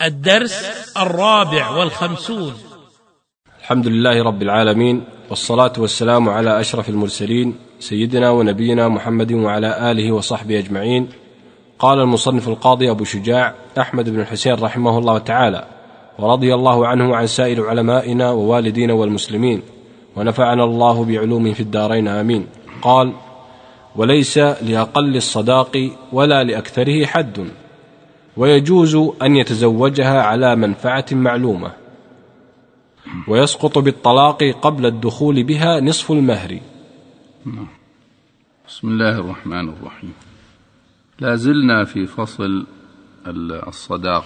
الدرس 54. الحمد لله رب العالمين، والصلاة والسلام على أشرف المرسلين سيدنا ونبينا محمد وعلى آله وصحبه أجمعين. قال المصنف القاضي أبو شجاع أحمد بن الحسين رحمه الله تعالى ورضي الله عنه وعن سائر علمائنا ووالدينا والمسلمين، ونفعنا الله بعلومه في الدارين آمين. قال: وليس لأقل الصداق ولا لأكثره حد، ويجوز أن يتزوجها على منفعة معلومة، ويسقط بالطلاق قبل الدخول بها نصف المهر. بسم الله الرحمن الرحيم. لا زلنا في فصل الصداق،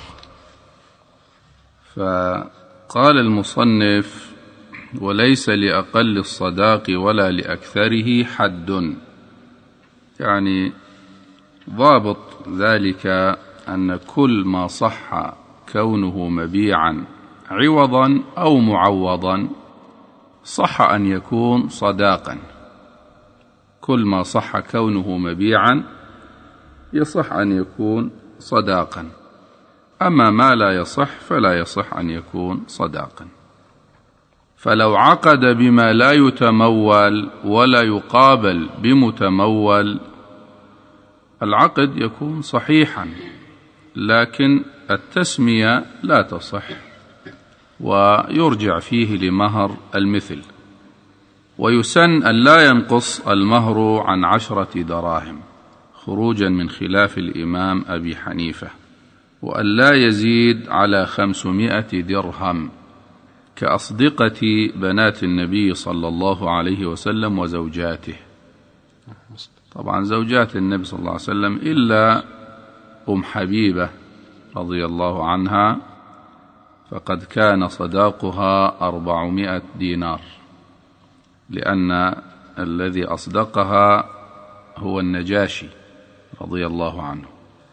فقال المصنف: وليس لأقل الصداق ولا لأكثره حد، يعني ضابط ذلك أن كل ما صح كونه مبيعا عوضا أو معوضا صح أن يكون صداقا. كل ما صح كونه مبيعا يصح أن يكون صداقا، أما ما لا يصح فلا يصح أن يكون صداقا. فلو عقد بما لا يتمول ولا يقابل بمتمول العقد يكون صحيحا، لكن التسمية لا تصح، ويرجع فيه لمهر المثل، ويسن أن لا ينقص المهر عن 10 دراهم خروجا من خلاف الإمام أبي حنيفة، وأن لا يزيد على 500 درهم كأصدقة بنات النبي صلى الله عليه وسلم وزوجاته. طبعا زوجات النبي صلى الله عليه وسلم إلا حبيبة رضي الله عنها، فقد كان صداقها 400 دينار، لأن الذي أصدقها هو النجاشي رضي الله عنه.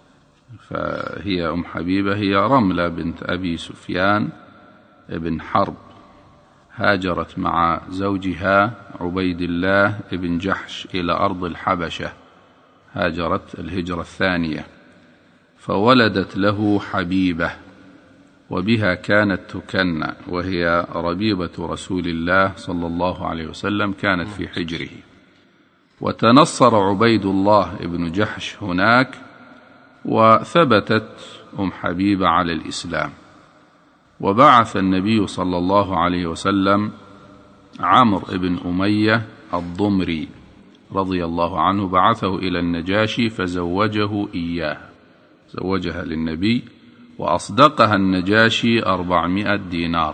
فهي حبيبة هي رملة بنت أبي سفيان ابن حرب، هاجرت مع زوجها عبيد الله ابن جحش إلى أرض الحبشة، هاجرت الهجرة الثانية، فولدت له حبيبة، وبها كانت تكنى، وهي ربيبة رسول الله صلى الله عليه وسلم، كانت في حجره. وتنصر عبيد الله ابن جحش هناك، وثبتت حبيبة على الإسلام. وبعث النبي صلى الله عليه وسلم عمرو بن أمية الضمري رضي الله عنه، بعثه إلى النجاشي فزوجه إياه، زوجها للنبي، وأصدقها النجاشي 400 دينار.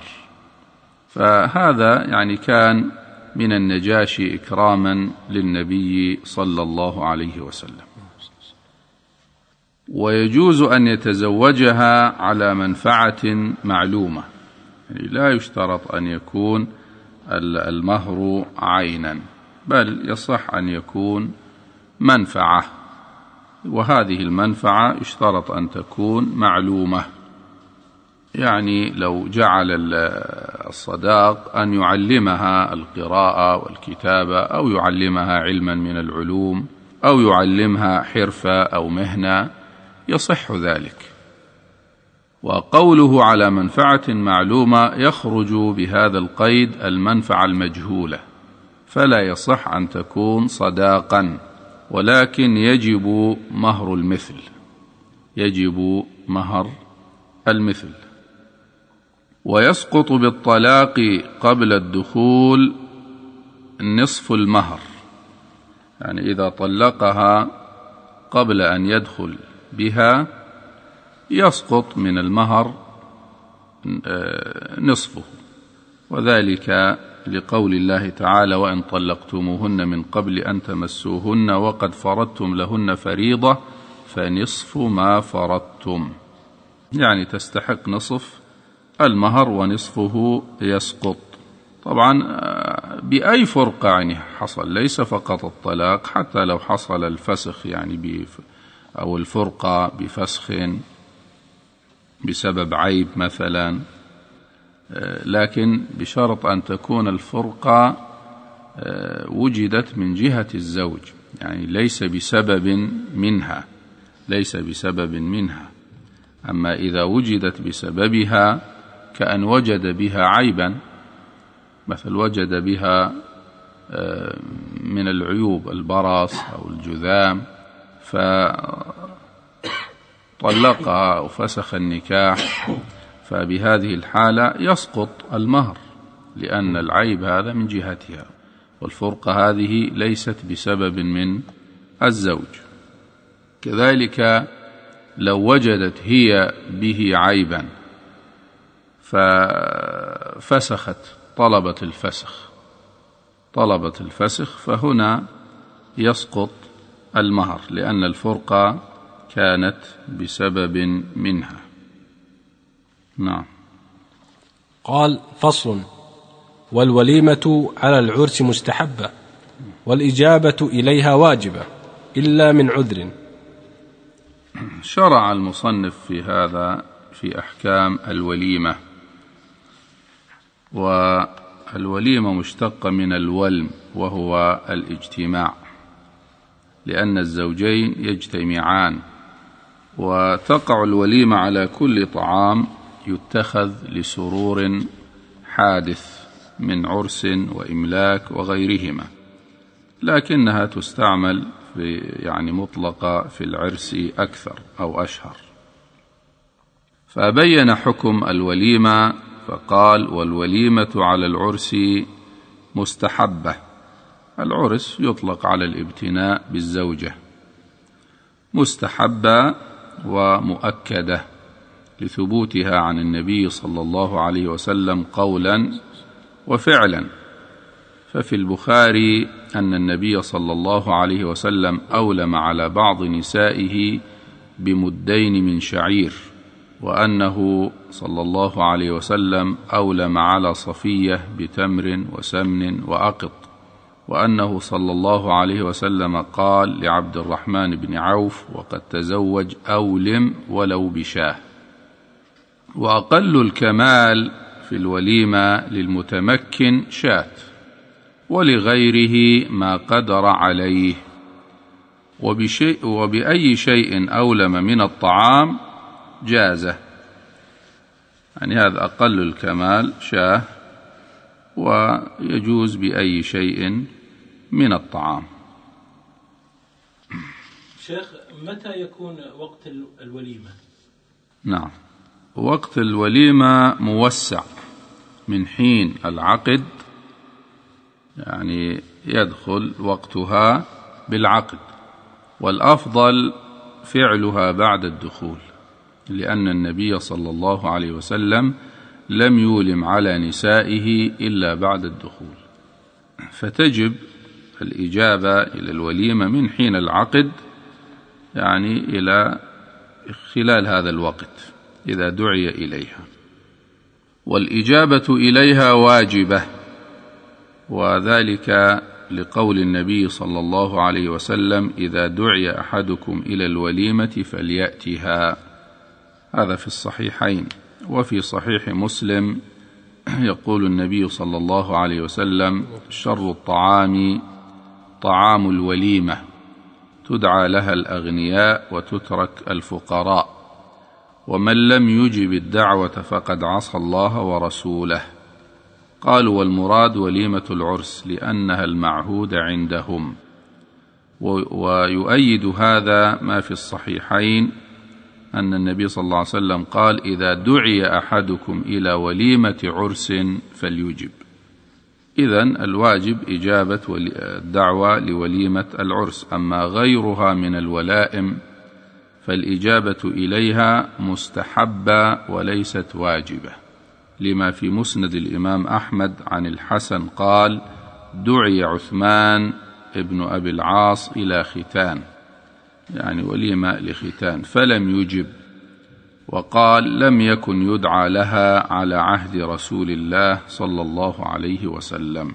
فهذا يعني كان من النجاشي إكراما للنبي صلى الله عليه وسلم. ويجوز أن يتزوجها على منفعة معلومة، يعني لا يشترط أن يكون المهر عينا، بل يصح أن يكون منفعة، وهذه المنفعة يشترط أن تكون معلومة. يعني لو جعل الصداق أن يعلمها القراءة والكتابة، أو يعلمها علما من العلوم، أو يعلمها حرفة أو مهنة، يصح ذلك. وقوله على منفعة معلومة يخرج بهذا القيد المنفعة المجهولة، فلا يصح أن تكون صداقا، ولكن يجب مهر المثل، يجب مهر المثل. ويسقط بالطلاق قبل الدخول نصف المهر، يعني إذا طلقها قبل أن يدخل بها يسقط من المهر نصفه، وذلك لقول الله تعالى: وإن طلقتموهن من قبل أن تمسوهن وقد فرضتم لهن فريضة فنصف ما فرضتم، يعني تستحق نصف المهر ونصفه يسقط. طبعا بأي فرقة يعني حصل، ليس فقط الطلاق، حتى لو حصل الفسخ يعني أو الفرقة بفسخ بسبب عيب مثلا، لكن بشرط أن تكون الفرقة وجدت من جهة الزوج، يعني ليس بسبب منها، ليس بسبب منها. أما إذا وجدت بسببها كأن وجد بها عيبا، مثل وجد بها من العيوب البرص أو الجذام فطلقها أو فسخ النكاح، فبهذه الحالة يسقط المهر، لأن العيب هذا من جهتها، والفرقة هذه ليست بسبب من الزوج. كذلك لو وجدت هي به عيبا ففسخت، طلبت الفسخ، فهنا يسقط المهر، لأن الفرقة كانت بسبب منها. نعم. قال: فصل: والوليمة على العرس مستحبة، والإجابة إليها واجبة إلا من عذر. شرع المصنف في هذا في أحكام الوليمة، والوليمة مشتقة من الولم، وهو الاجتماع، لأن الزوجين يجتمعان، وتقع الوليمة على كل طعام يتخذ لسرور حادث من عرس وإملاك وغيرهما، لكنها تستعمل مطلقة في العرس أكثر أو أشهر. فبين حكم الوليمة فقال: والوليمة على العرس مستحبة. العرس يطلق على الابتناء بالزوجة، مستحبة ومؤكدة لثبوتها عن النبي صلى الله عليه وسلم قولا وفعلا. ففي البخاري أن النبي صلى الله عليه وسلم أولم على بعض نسائه بمدين من شعير، وأنه صلى الله عليه وسلم أولم على صفية بتمر وسمن وأقط، وأنه صلى الله عليه وسلم قال لعبد الرحمن بن عوف وقد تزوج: أولم ولو بشاه. وأقل الكمال في الوليمة للمتمكن شاة، ولغيره ما قدر عليه، وبأي شيء أولم من الطعام جازه. هذا أقل الكمال شاه، ويجوز بأي شيء من الطعام. شيخ، متى يكون وقت الوليمة؟ نعم، وقت الوليمة موسع من حين العقد، يدخل وقتها بالعقد، والأفضل فعلها بعد الدخول، لأن النبي صلى الله عليه وسلم لم يولم على نسائه إلا بعد الدخول، فتجب الإجابة إلى الوليمة من حين العقد، إلى خلال هذا الوقت إذا دعي إليها. والإجابة إليها واجبة، وذلك لقول النبي صلى الله عليه وسلم: إذا دعي أحدكم إلى الوليمة فليأتها. هذا في الصحيحين. وفي صحيح مسلم يقول النبي صلى الله عليه وسلم: شر الطعام طعام الوليمة، تدعى لها الأغنياء وتترك الفقراء، ومن لم يجب الدعوة فقد عصى الله ورسوله. قالوا: والمراد وليمة العرس لأنها المعهود عندهم. ويؤيد هذا ما في الصحيحين أن النبي صلى الله عليه وسلم قال: إذا دعي أحدكم إلى وليمة عرس فليجب. إذن الواجب إجابة الدعوة لوليمة العرس، أما غيرها من الولائم فالإجابة إليها مستحبة وليست واجبة، لما في مسند الإمام أحمد عن الحسن قال: دعي عثمان ابن أبي العاص إلى ختان، وليمة لختان، فلم يجب، وقال: لم يكن يدعى لها على عهد رسول الله صلى الله عليه وسلم.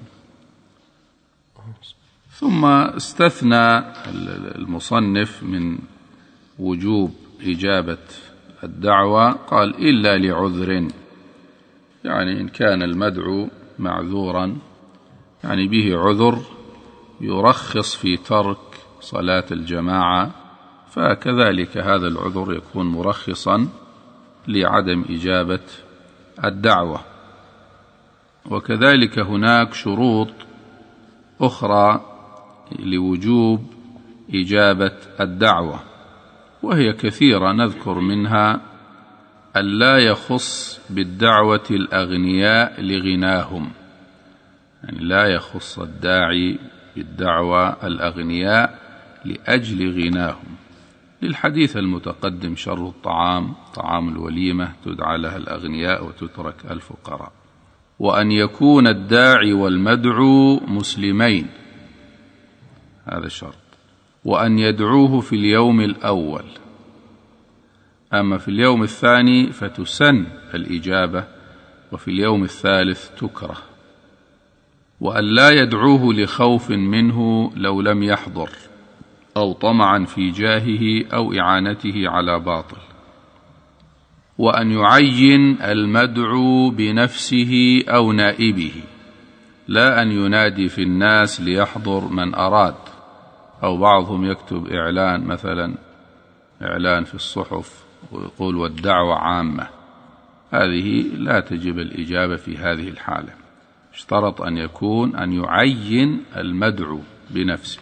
ثم استثنى المصنف من وجوب إجابة الدعوة، قال: إلا لعذر، إن كان المدعو معذورا، به عذر يرخص في ترك صلاة الجماعة، فكذلك هذا العذر يكون مرخصا لعدم إجابة الدعوة. وكذلك هناك شروط أخرى لوجوب إجابة الدعوة، وهي كثيرة، نذكر منها ألا يخص بالدعوة الأغنياء لغناهم، يعني لا يخص الداعي بالدعوة الأغنياء لأجل غناهم، للحديث المتقدم: شر الطعام طعام الوليمة تدعى لها الأغنياء وتترك الفقراء. وأن يكون الداعي والمدعو مسلمين، هذا شرط. وأن يدعوه في اليوم الأول، أما في اليوم الثاني فتسن الإجابة، وفي اليوم الثالث تكره. وأن لا يدعوه لخوف منه لو لم يحضر، أو طمعا في جاهه أو إعانته على باطل. وأن يعين المدعو بنفسه أو نائبه، لا أن ينادي في الناس ليحضر من أراد، أو بعضهم يكتب إعلان، مثلا إعلان في الصحف ويقول والدعوة عامة، هذه لا تجب الإجابة في هذه الحالة. اشترط أن يعين المدعو بنفسه.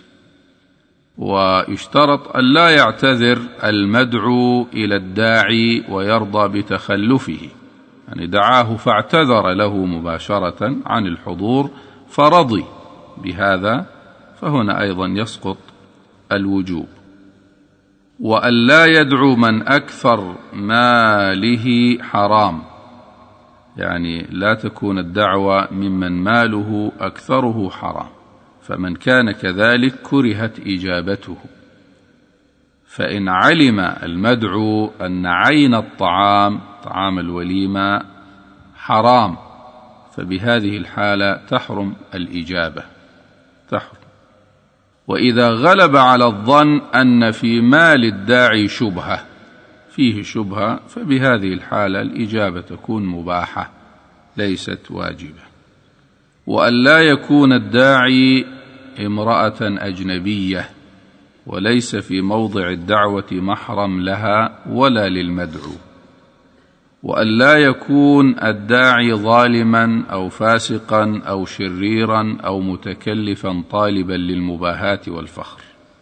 ويشترط أن لا يعتذر المدعو إلى الداعي ويرضى بتخلفه، يعني دعاه فاعتذر له مباشرة عن الحضور فرضي بهذا، فهنا أيضا يسقط الوجوب. وأن لا يدعو من أكثر ماله حرام، يعني لا تكون الدعوة ممن ماله أكثره حرام، فمن كان كذلك كرهت إجابته. فإن علم المدعو أن عين الطعام طعام الوليمة حرام، فبهذه الحالة تحرم الإجابة، تحرم. وإذا غلب على الظن أن في مال الداعي شبهة، فيه شبهة، فبهذه الحالة الإجابة تكون مباحة ليست واجبة. وأن لا يكون الداعي امرأة أجنبية، وليس في موضع الدعوة محرم لها ولا للمدعو. وأن لا يكون الداعي ظالما أو فاسقا أو شريرا أو متكلفا طالبا للمباهاة والفخر.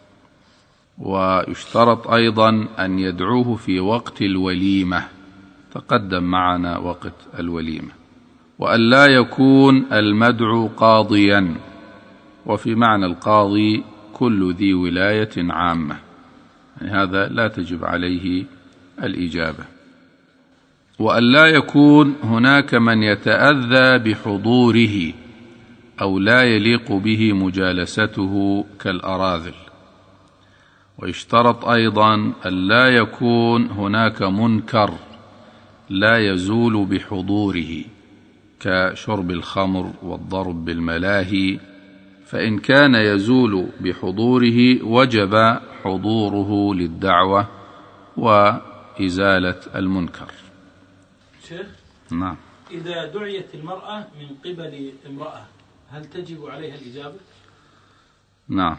ويشترط أيضا أن يدعوه في وقت الوليمة، تقدم معنا وقت الوليمة. وأن لا يكون المدعو قاضيا، وفي معنى القاضي كل ذي ولاية عامة، يعني هذا لا تجب عليه الإجابة. وأن لا يكون هناك من يتأذى بحضوره أو لا يليق به مجالسته كالأراذل. ويشترط أيضا أن لا يكون هناك منكر لا يزول بحضوره كشرب الخمر والضرب بالملاهي، فإن كان يزول بحضوره وجب حضوره للدعوة وإزالة المنكر. شيخ، نعم. إذا دعيت المرأة من قبل امرأة هل تجب عليها الإجابة؟ نعم.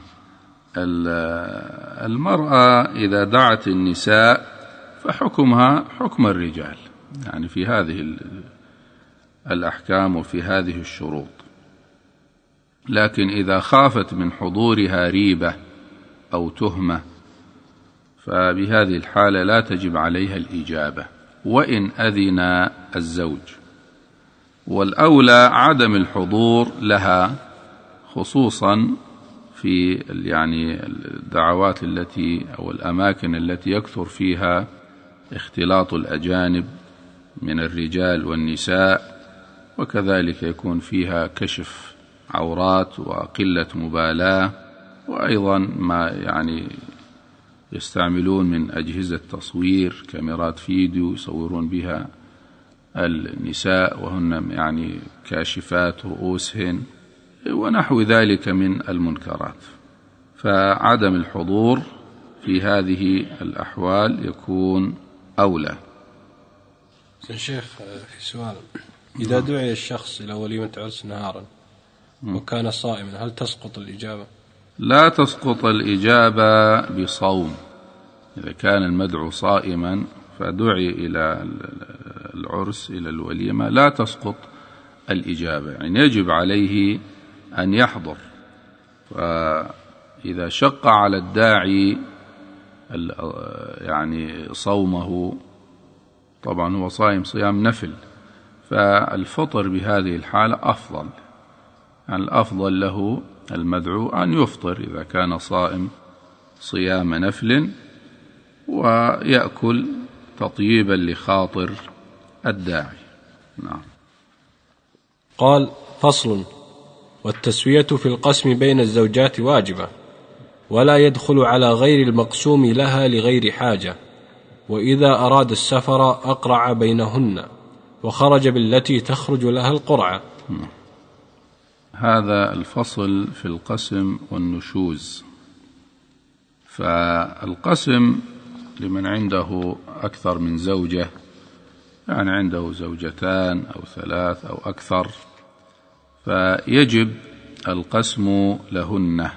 المرأة إذا دعت النساء فحكمها حكم الرجال، يعني في هذه الأحكام وفي هذه الشروط. لكن إذا خافت من حضورها ريبة أو تهمة فبهذه الحالة لا تجب عليها الإجابة وإن أذن الزوج. والأولى عدم الحضور لها، خصوصا في يعني الدعوات التي أو الأماكن التي يكثر فيها اختلاط الأجانب من الرجال والنساء، وكذلك يكون فيها كشف عورات وقلة مبالاة، وأيضا ما يعني يستعملون من أجهزة تصوير، كاميرات فيديو يصورون بها النساء وهن يعني كاشفات رؤوسهن ونحو ذلك من المنكرات. فعدم الحضور في هذه الأحوال يكون أولى. شيخ، في سؤال: إذا دعي الشخص إلى وليمة عرس نهارا وكان صائما هل تسقط الإجابة؟ لا تسقط الإجابة بصوم. إذا كان المدعو صائما فدعي إلى العرس إلى الوليمة لا تسقط الإجابة، يعني يجب عليه أن يحضر. فإذا شق على الداعي يعني صومه، طبعا هو صائم صيام نفل، فالفطر بهذه الحالة أفضل، يعني الأفضل له المدعو أن يفطر إذا كان صائم صيام نفل، ويأكل تطييبا لخاطر الداعي. نعم. قال: فصل: والتسوية في القسم بين الزوجات واجبة، ولا يدخل على غير المقسوم لها لغير حاجة، وإذا أراد السفر أقرع بينهن وخرج بالتي تخرج لها القرعة. هذا الفصل في القسم والنشوز. فالقسم لمن عنده أكثر من زوجة، يعني عنده زوجتان أو ثلاث أو أكثر، فيجب القسم لهن،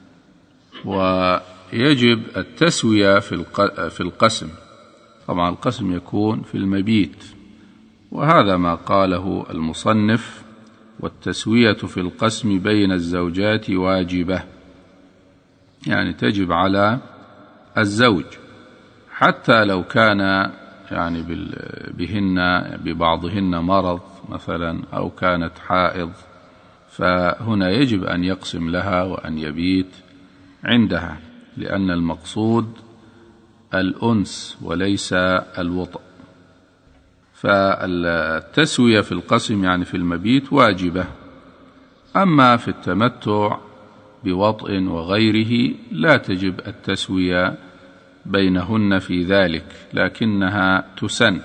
ويجب التسوية في القسم. طبعا القسم يكون في المبيت، وهذا ما قاله المصنف: والتسوية في القسم بين الزوجات واجبة، يعني تجب على الزوج حتى لو كان يعني ببعضهن مرض مثلا أو كانت حائض، فهنا يجب أن يقسم لها وأن يبيت عندها، لأن المقصود الأنس وليس الوطء. فالتسوية في القسم يعني في المبيت واجبة. أما في التمتع بوطء وغيره لا تجب التسوية بينهن في ذلك، لكنها تسن.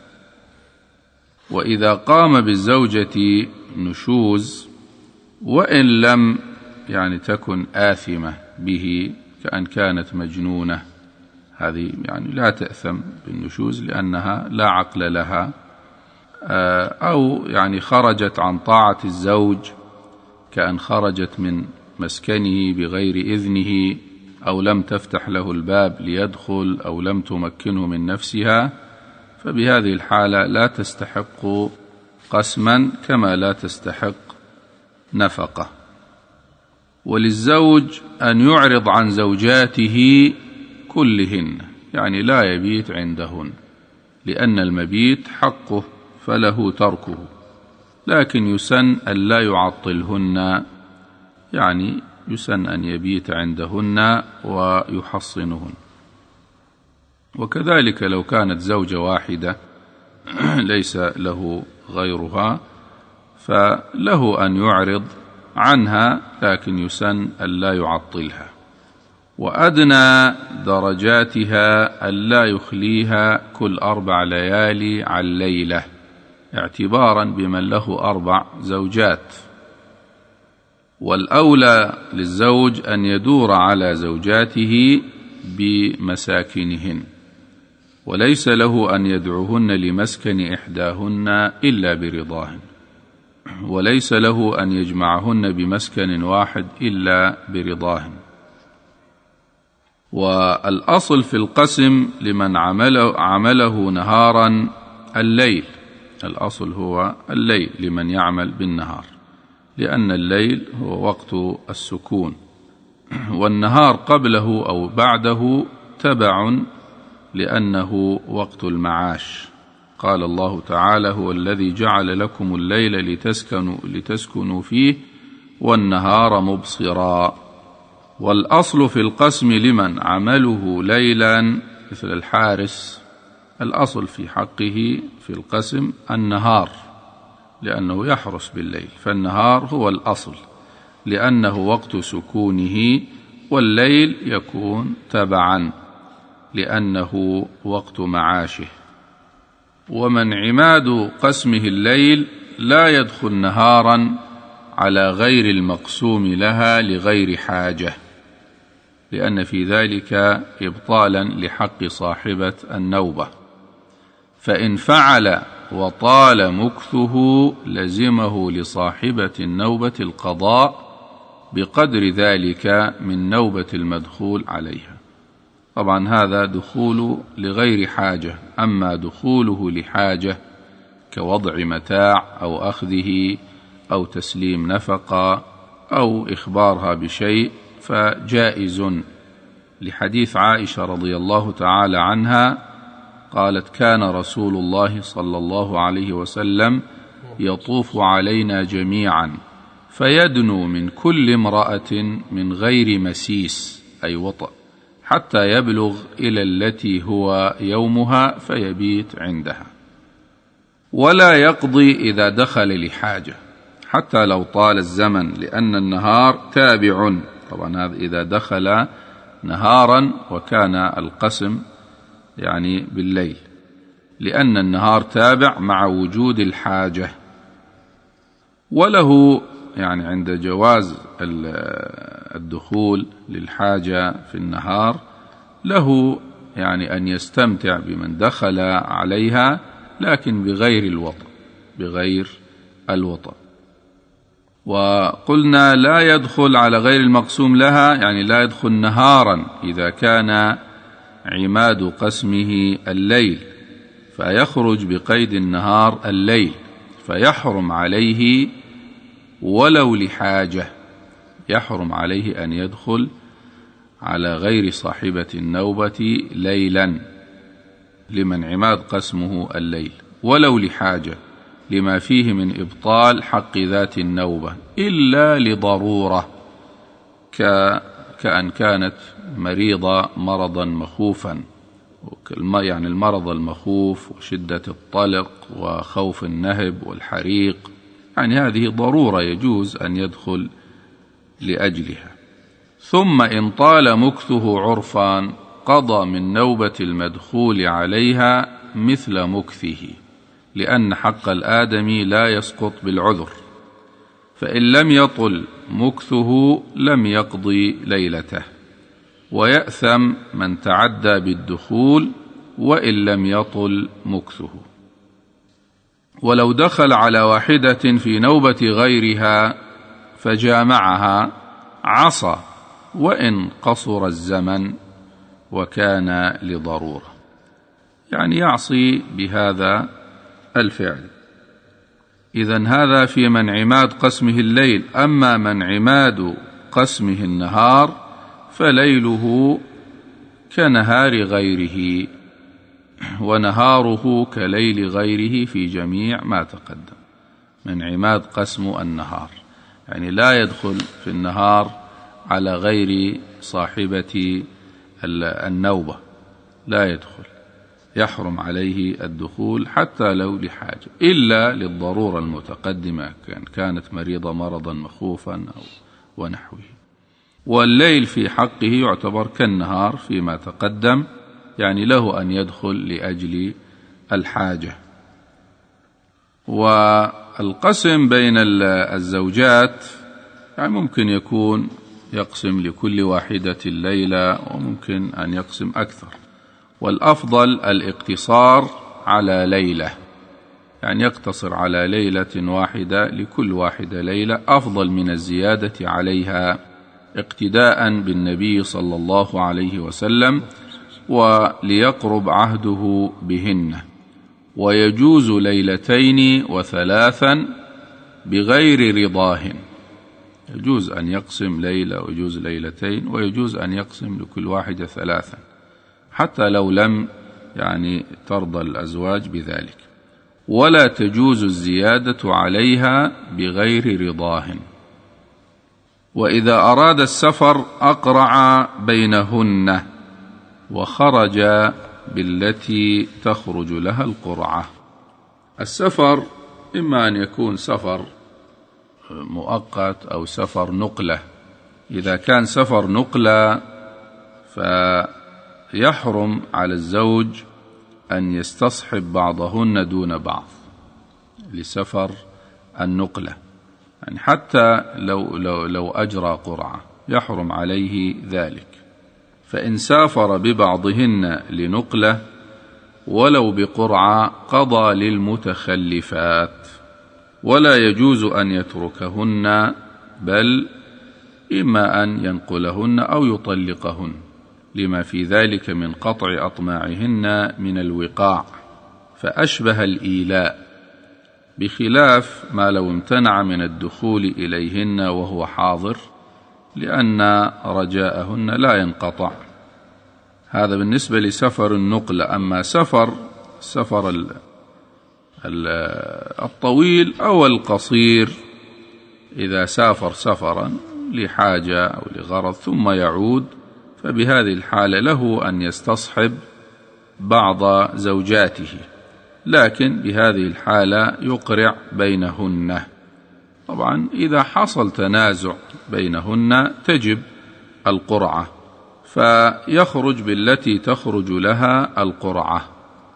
وإذا قام بالزوجة نشوز وإن لم يعني تكن آثمة به، كأن كانت مجنونة، هذه يعني لا تأثم بالنشوز لأنها لا عقل لها، أو يعني خرجت عن طاعة الزوج، كأن خرجت من مسكنه بغير إذنه، أو لم تفتح له الباب ليدخل، أو لم تمكنه من نفسها، فبهذه الحالة لا تستحق قسما كما لا تستحق نفقة. وللزوج أن يعرض عن زوجاته كلهن، يعني لا يبيت عندهن، لأن المبيت حقه فله تركه، لكن يسن أن لا يعطلهن، يعني يسن أن يبيت عندهن ويحصنهن. وكذلك لو كانت زوجة واحدة ليس له غيرها، فله أن يعرض عنها، لكن يسن أن لا يعطلها. وأدنى درجاتها ألا يخليها كل 4 ليالي عن ليلة، اعتبارا بمن له 4 زوجات. والأولى للزوج أن يدور على زوجاته بمساكنهن، وليس له أن يدعوهن لمسكن إحداهن إلا برضاهن، وليس له أن يجمعهن بمسكن واحد إلا برضاهن. والأصل في القسم لمن عمله نهارا الليل، الأصل هو الليل لمن يعمل بالنهار، لأن الليل هو وقت السكون، والنهار قبله أو بعده تبع، لأنه وقت المعاش. قال الله تعالى: هو الذي جعل لكم الليل لتسكنوا فيه والنهار مبصرا. والأصل في القسم لمن عمله ليلا مثل الحارس، الأصل في حقه في القسم النهار، لأنه يحرس بالليل، فالنهار هو الأصل لأنه وقت سكونه، والليل يكون تبعا لأنه وقت معاشه. ومن عماد قسمه الليل لا يدخل نهارا على غير المقسوم لها لغير حاجة، لأن في ذلك إبطالا لحق صاحبة النوبة. فإن فعل وطال مكثه لزمه لصاحبة النوبة القضاء بقدر ذلك من نوبة المدخول عليها. طبعا هذا دخول لغير حاجة. أما دخوله لحاجة كوضع متاع أو أخذه أو تسليم نفقة أو إخبارها بشيء فجائز، لحديث عائشة رضي الله تعالى عنها قالت: كان رسول الله صلى الله عليه وسلم يطوف علينا جميعا فيدنو من كل امرأة من غير مسيس أي وطأ حتى يبلغ إلى التي هو يومها فيبيت عندها، ولا يقضي إذا دخل لحاجة حتى لو طال الزمن، لأن النهار تابع. طبعا هذا إذا دخل نهارا وكان القسم يعني بالليل، لأن النهار تابع مع وجود الحاجة. وله يعني عند جواز الدخول للحاجة في النهار له يعني أن يستمتع بمن دخل عليها، لكن بغير الوطأ. وقلنا لا يدخل على غير المقسوم لها، يعني لا يدخل نهارا إذا كان عماد قسمه الليل، فيخرج بقيد النهار الليل، فيحرم عليه ولو لحاجة، يحرم عليه أن يدخل على غير صاحبة النوبة ليلا لمن عماد قسمه الليل ولو لحاجة، لما فيه من إبطال حق ذات النوبة، إلا لضرورة كأن كانت مريضة مرضا مخوفا، يعني المرض المخوف وشدة الطلق وخوف النهب والحريق، يعني هذه ضرورة يجوز أن يدخل لأجلها. ثم إن طال مكثه عرفا قضى من نوبة المدخول عليها مثل مكثه، لأن حق الآدمي لا يسقط بالعذر، فإن لم يطل مكثه لم يقضي ليلته، ويأثم من تعدى بالدخول وإن لم يطل مكثه. ولو دخل على واحدة في نوبة غيرها فجامعها عصى وإن قصر الزمن وكان لضرورة، يعني يعصي بهذا الفعل. إذن هذا في من عماد قسمه الليل. أما من عماد قسمه النهار فليله كنهار غيره ونهاره كليل غيره في جميع ما تقدم. من عماد قسم النهار يعني لا يدخل في النهار على غير صاحبة النوبة، لا يدخل، يحرم عليه الدخول حتى لو لحاجة، إلا للضرورة المتقدمة كانت مريضة مرضا مخوفا أو ونحوه. والليل في حقه يعتبر كالنهار فيما تقدم، يعني له أن يدخل لأجل الحاجة. والقسم بين الزوجات يعني ممكن يكون يقسم لكل واحدة الليلة، وممكن أن يقسم أكثر، والأفضل الاقتصار على ليلة، يعني يقتصر على ليلة واحدة لكل واحدة ليلة، أفضل من الزيادة عليها اقتداء بالنبي صلى الله عليه وسلم وليقرب عهده بهن. ويجوز ليلتين وثلاثا بغير رضاهن، يجوز أن يقسم ليلة ويجوز ليلتين، ويجوز أن يقسم لكل واحدة ثلاثا حتى لو لم يعني ترضى الأزواج بذلك. ولا تجوز الزيادة عليها بغير رضاهن. وإذا أراد السفر أقرع بينهن وخرج بالتي تخرج لها القرعة. السفر إما أن يكون سفر مؤقت أو سفر نقلة. إذا كان سفر نقلة فيحرم على الزوج أن يستصحب بعضهن دون بعض لسفر النقلة، يعني حتى لو أجرى قرعة يحرم عليه ذلك. فإن سافر ببعضهن لنقلة ولو بقرعة قضى للمتخلفات، ولا يجوز أن يتركهن، بل إما أن ينقلهن أو يطلقهن، لما في ذلك من قطع أطماعهن من الوقاع، فأشبه الإيلاء، بخلاف ما لو امتنع من الدخول إليهن وهو حاضر، لأن رجاءهن لا ينقطع. هذا بالنسبة لسفر النقل. أما سفر الطويل أو القصير، إذا سافر سفرا لحاجة أو لغرض ثم يعود، فبهذه الحالة له أن يستصحب بعض زوجاته، لكن بهذه الحالة يقرع بينهن. طبعا إذا حصل تنازع بينهن تجب القرعة، فيخرج بالتي تخرج لها القرعة،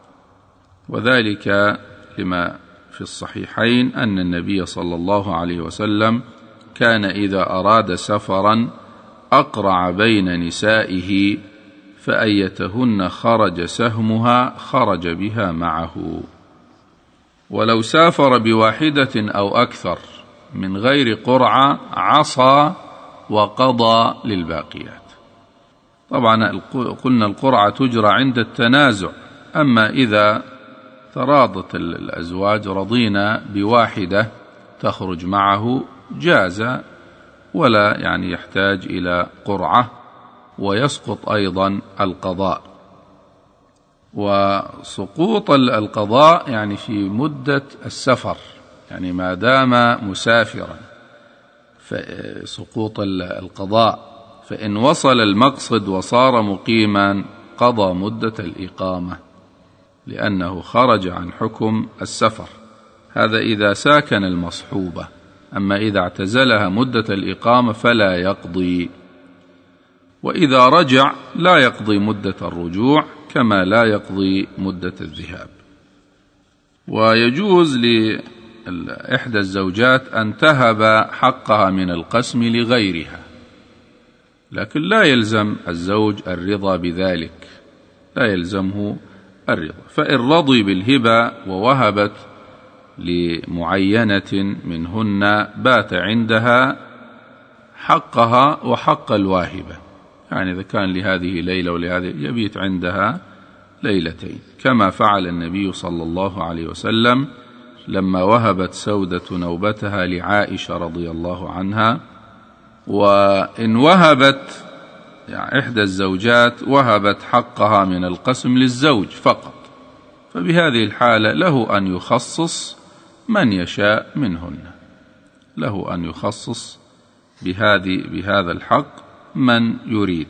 وذلك لما في الصحيحين أن النبي صلى الله عليه وسلم كان إذا أراد سفرا أقرع بين نسائه، فأيتهن خرج سهمها خرج بها معه. ولو سافر بواحدة أو أكثر من غير قرعة عصى وقضى للباقيات. طبعا قلنا القرعة تجرى عند التنازع، أما إذا تراضت الأزواج رضينا بواحدة تخرج معه جاز، ولا يحتاج إلى قرعة، ويسقط أيضا القضاء. وسقوط القضاء في مدة السفر، ما دام مسافرا، فسقوط القضاء، فإن وصل المقصد وصار مقيما قضى مدة الإقامة، لأنه خرج عن حكم السفر. هذا إذا ساكن المصحوبة، أما إذا اعتزلها مدة الإقامة فلا يقضي. وإذا رجع لا يقضي مدة الرجوع، كما لا يقضي مدة الذهاب. ويجوز لإحدى الزوجات أن تهب حقها من القسم لغيرها، لكن لا يلزم الزوج الرضا بذلك، لا يلزمه الرضا. فإن رضي بالهبة ووهبت لمعينة منهن بات عندها حقها وحق الواهبة، إذا كان لهذه ليلة ولهذه يبيت عندها ليلتين، كما فعل النبي صلى الله عليه وسلم لما وهبت سودة نوبتها لعائشة رضي الله عنها. وإن وهبت إحدى الزوجات وهبت حقها من القسم للزوج فقط، فبهذه الحالة له أن يخصص من يشاء منهن، له أن يخصص بهذا الحق من يريد،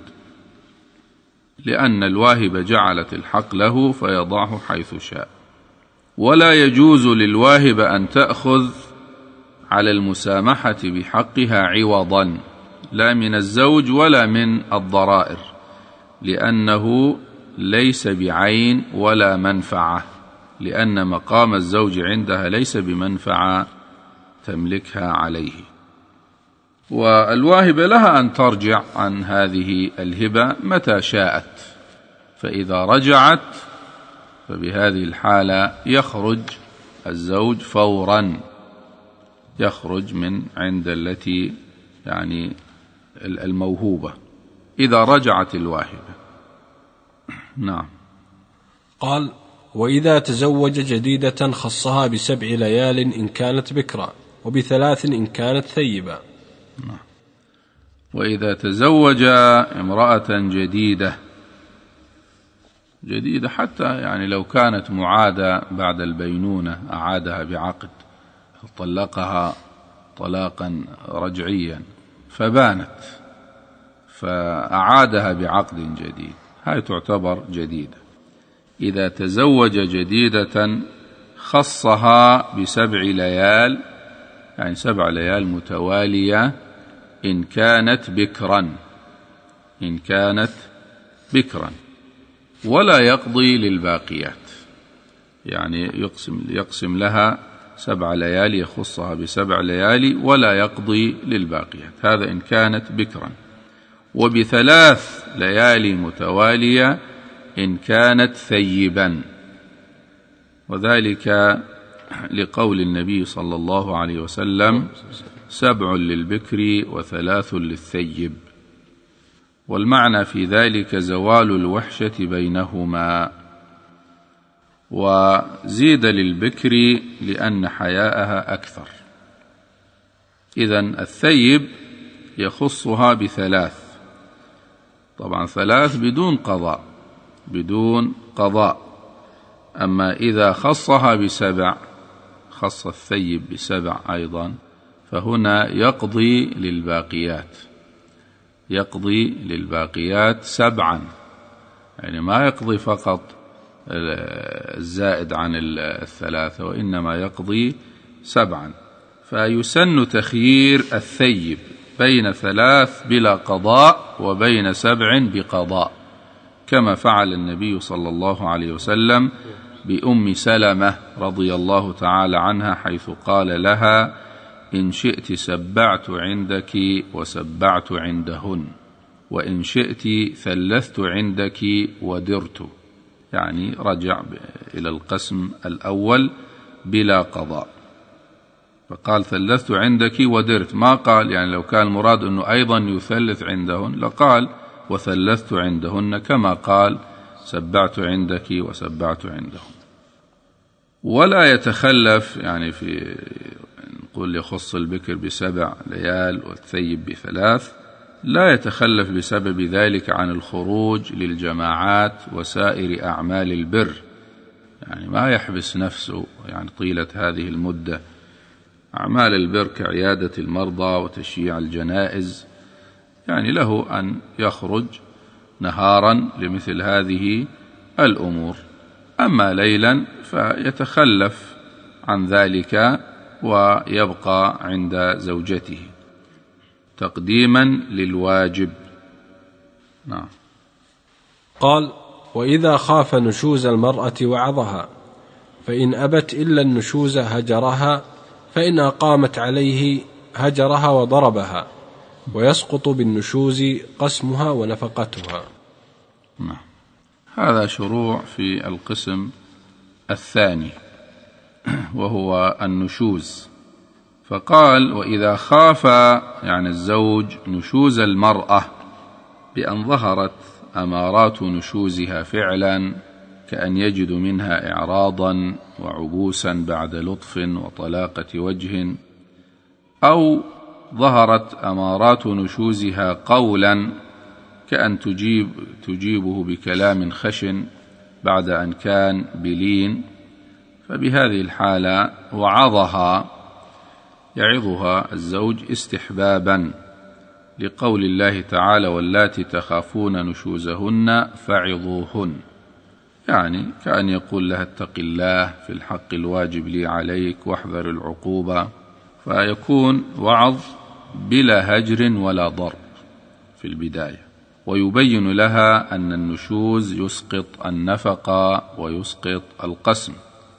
لأن الواهب جعلت الحق له فيضعه حيث شاء. ولا يجوز للواهب أن تأخذ على المسامحة بحقها عوضا، لا من الزوج ولا من الضرائر، لأنه ليس بعين ولا منفعة، لأن مقام الزوج عندها ليس بمنفعة تملكها عليه. والواهبة لها أن ترجع عن هذه الهبة متى شاءت، فإذا رجعت فبهذه الحالة يخرج الزوج فورا، يخرج من عند التي الموهوبة إذا رجعت الواهبة. نعم. قال: وإذا تزوج جديدة خصها ب7 ليال إن كانت بكرا، وب3 إن كانت ثيبا. نعم. وإذا تزوج امرأة جديدة حتى لو كانت معادة بعد البينونة أعادها بعقد، طلقها طلاقا رجعيا فبانت فأعادها بعقد جديد، هاي تعتبر جديدة. إذا تزوج جديدة خصها ب7 ليال، 7 ليال متوالية إن كانت بكرا، ولا يقضي للباقيات، يقسم لها 7 ليالي، يخصها ب7 ليالي ولا يقضي للباقيات، هذا إن كانت بكرا. وب3 ليالي متوالية إن كانت ثيبا، وذلك لقول النبي صلى الله عليه وسلم: 7 للبكر و3 للثيب. والمعنى في ذلك زوال الوحشة بينهما. وزيد للبكر لأن حياءها أكثر. إذن الثيب يخصها بثلاث، طبعا ثلاث بدون قضاء. أما إذا خصها بسبع، خص الثيب بسبع أيضا، فهنا يقضي للباقيات سبعا، يعني ما يقضي فقط الزائد عن الثلاثة، وإنما يقضي سبعا. فيسن تخيير الثيب بين ثلاث بلا قضاء وبين سبع بقضاء، كما فعل النبي صلى الله عليه وسلم بأم سلمة رضي الله تعالى عنها، حيث قال لها: إن شئت سبعت عندك وسبعت عندهن، وإن شئت ثلثت عندك ودرت، يعني رجع إلى القسم الأول بلا قضاء، فقال ثلثت عندك ودرت، ما قال يعني لو كان المراد أنه أيضا يثلث عندهن لقال وثلثت عندهن، كما قال سبعت عندك وسبعت عندهن. ولا يتخلف، يعني في نقول يخص البكر بسبع ليال والثيب بثلاث، لا يتخلف بسبب ذلك عن الخروج للجماعات وسائر أعمال البر، يعني ما يحبس نفسه يعني طيلة هذه المدة. أعمال البر كعيادة المرضى وتشييع الجنائز، يعني له أن يخرج نهارا لمثل هذه الأمور. أما ليلا فيتخلف عن ذلك ويبقى عند زوجته تقديما للواجب. نعم. قال: وإذا خاف نشوز المرأة وعظها، فإن أبت إلا النشوز هجرها، فإن أقامت عليه هجرها وضربها، ويسقط بالنشوز قسمها ونفقتها. نعم. هذا شروع في القسم الثاني وهو النشوز. فقال: وإذا خاف يعني الزوج نشوز المرأة بأن ظهرت أمارات نشوزها فعلا، كأن يجد منها إعراضا وعبوسا بعد لطف وطلاقة وجه، أو ظهرت أمارات نشوزها قولا، كأن تجيبه بكلام خشن بعد أن كان بلين، فبهذه الحالة يعظها الزوج استحبابا، لقول الله تعالى: واللاتي تخافون نشوزهن فعظوهن، يعني كأن يقول لها: اتق الله في الحق الواجب لي عليك واحذر العقوبة، فيكون وعظ بلا هجر ولا ضرب في البداية، ويبين لها أن النشوز يسقط النفقة ويسقط القسم.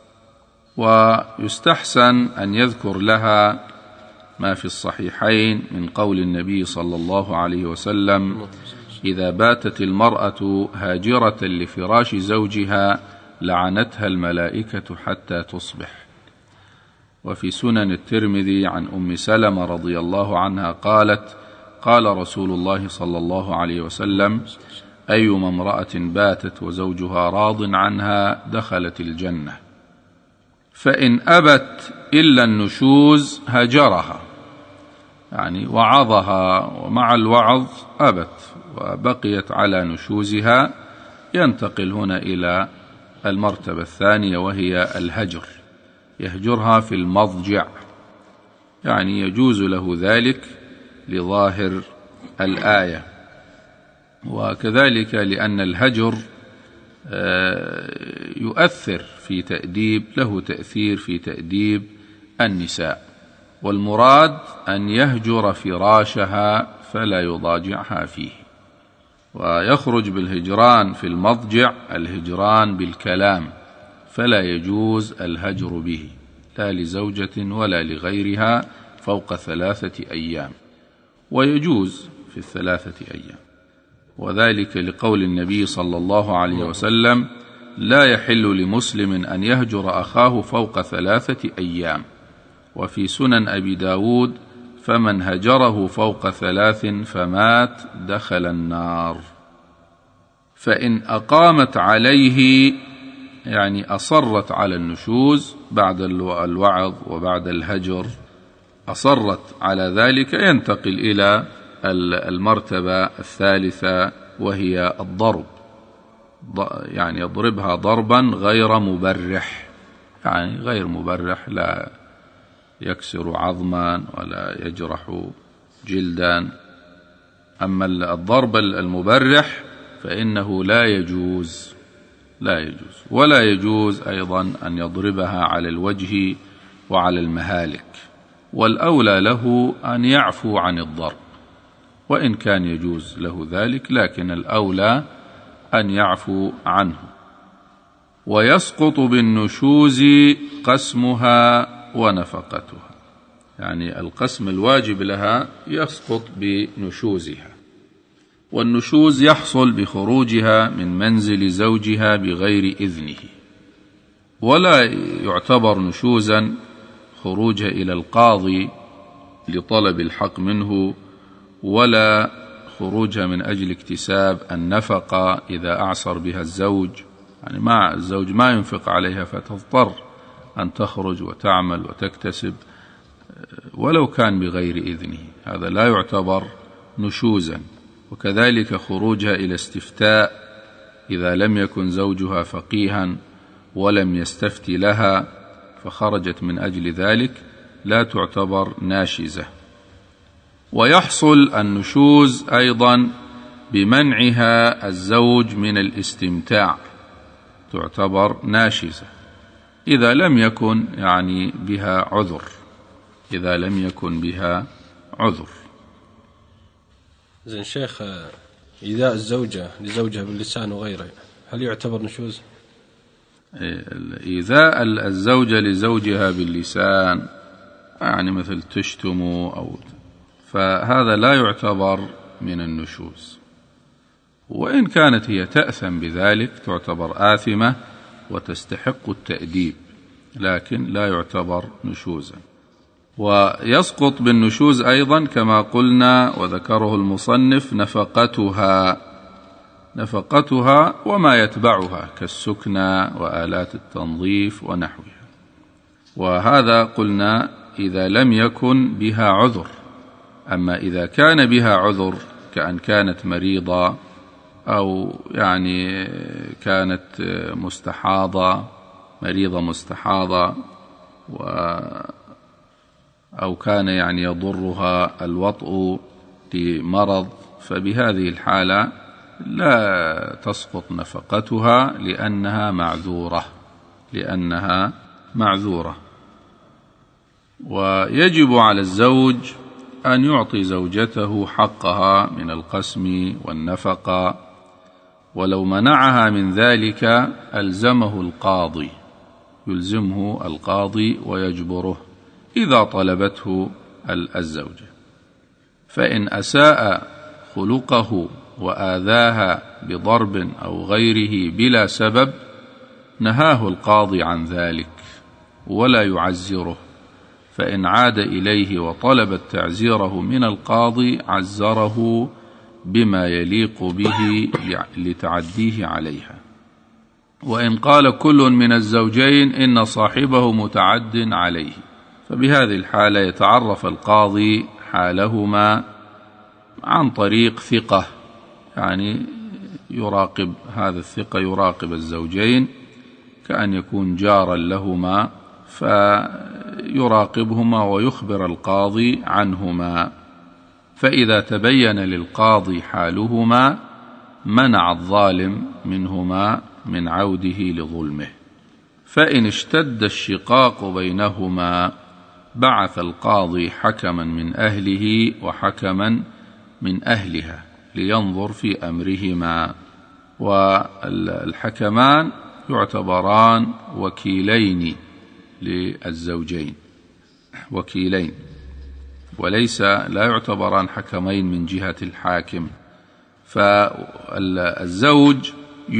ويستحسن أن يذكر لها ما في الصحيحين من قول النبي صلى الله عليه وسلم: إذا باتت المرأة هاجرة لفراش زوجها لعنتها الملائكة حتى تصبح. وفي سنن الترمذي عن أم سلمة رضي الله عنها قالت: قال رسول الله صلى الله عليه وسلم: أيما امرأة باتت وزوجها راض عنها دخلت الجنة، فإن أبت إلا النشوز هجرها، يعني وعظها ومع الوعظ أبت وبقيت على نشوزها، ينتقل هنا إلى المرتبة الثانية وهي الهجر، يهجرها في المضجع، يعني يجوز له ذلك لظاهر الآية. وكذلك لأن الهجر له تأثير في تأديب النساء، والمراد أن يهجر فراشها فلا يضاجعها فيه. ويخرج بالهجران في المضجع الهجران بالكلام، فلا يجوز الهجر به لا لزوجة ولا لغيرها فوق 3 أيام، ويجوز في 3 أيام، وذلك لقول النبي صلى الله عليه وسلم: لا يحل لمسلم أن يهجر أخاه فوق 3 أيام. وفي سنن أبي داود فمن هجره فوق 3 فمات دخل النار. فإن أقامت عليه يعني أصرت على النشوز بعد الوعظ وبعد الهجر، أصرت على ذلك، ينتقل إلى المرتبة الثالثة وهي الضرب، يعني يضربها ضربا غير مبرح، يعني غير مبرح، لا يكسر عظما ولا يجرح جلدا. أما الضرب المبرح فإنه لا يجوز، ولا يجوز أيضا أن يضربها على الوجه وعلى المهالك، والأولى له أن يعفو عن الضرب، وإن كان يجوز له ذلك لكن الأولى أن يعفو عنه. ويسقط بالنشوز قسمها ونفقتها، يعني القسم الواجب لها يسقط بنشوزها، والنشوز يحصل بخروجها من منزل زوجها بغير إذنه، ولا يعتبر نشوزا خروجها إلى القاضي لطلب الحق منه، ولا خروجها من أجل اكتساب النفقة إذا أعسر بها الزوج، يعني الزوج ما ينفق عليها فتضطر أن تخرج وتعمل وتكتسب ولو كان بغير إذنه، هذا لا يعتبر نشوزا. وكذلك خروجها إلى استفتاء إذا لم يكن زوجها فقيها ولم يستفتي لها فخرجت من أجل ذلك لا تعتبر ناشزة. ويحصل النشوز أيضا بمنعها الزوج من الاستمتاع، تعتبر ناشزة إذا لم يكن يعني بها عذر، إذا لم يكن بها عذر. زين شيخ، إيذاء الزوجة لزوجها باللسان وغيره هل يعتبر نشوز؟ إيذاء الزوجة لزوجها باللسان يعني مثل تشتمه فهذا لا يعتبر من النشوز، وإن كانت هي تأثم بذلك تعتبر آثمة وتستحق التأديب، لكن لا يعتبر نشوزا. ويسقط بالنشوز أيضا كما قلنا وذكره المصنف نفقتها وما يتبعها كالسكنى وآلات التنظيف ونحوها، وهذا قلنا إذا لم يكن بها عذر. أما إذا كان بها عذر كأن كانت مريضة أو يعني كانت مريضة مستحاضة أو كان يعني يضرها الوطء لمرض، فبهذه الحالة لا تسقط نفقتها لأنها معذورة. ويجب على الزوج أن يعطي زوجته حقها من القسم والنفقة، ولو منعها من ذلك يلزمه القاضي ويجبره إذا طلبته الزوجة. فإن أساء خلقه وآذاها بضرب أو غيره بلا سبب نهاه القاضي عن ذلك ولا يعزره، فإن عاد إليه وطلب تعزيره من القاضي عزره بما يليق به لتعديه عليها. وإن قال كل من الزوجين إن صاحبه متعد عليه، فبهذه الحالة يتعرف القاضي حالهما عن طريق ثقة، يعني يراقب هذا الثقة يراقب الزوجين كأن يكون جارا لهما فيراقبهما ويخبر القاضي عنهما، فإذا تبين للقاضي حالهما منع الظالم منهما من عوده لظلمه. فإن اشتد الشقاق بينهما بعث القاضي حكما من أهله وحكما من أهلها لينظر في أمرهما، والحكمان يعتبران وكيلين للزوجين، وكيلين، لا يعتبران حكمين من جهة الحاكم. فالزوج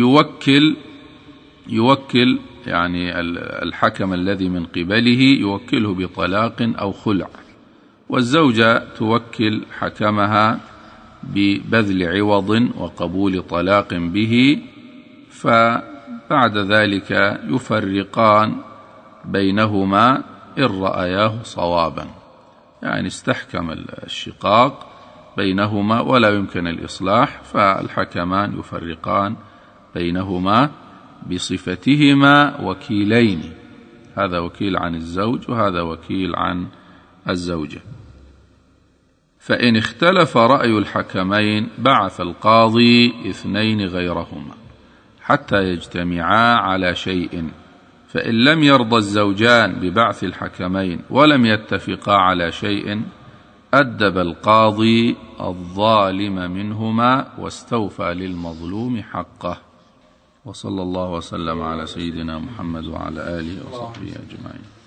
يوكل يعني الحكم الذي من قبله يوكله بطلاق أو خلع، والزوجة توكل حكمها ببذل عوض وقبول طلاق به، فبعد ذلك يفرقان بينهما إن رأياه صوابا، يعني استحكم الشقاق بينهما ولا يمكن الإصلاح، فالحكمان يفرقان بينهما بصفتهما وكيلين، هذا وكيل عن الزوج وهذا وكيل عن الزوجة. فإن اختلف رأي الحكمين بعث القاضي اثنين غيرهما حتى يجتمعا على شيء، فإن لم يرضى الزوجان ببعث الحكمين ولم يتفقا على شيء أدب القاضي الظالم منهما واستوفى للمظلوم حقه. وصلى الله وسلم على سيدنا محمد وعلى آله وصحبه أجمعين.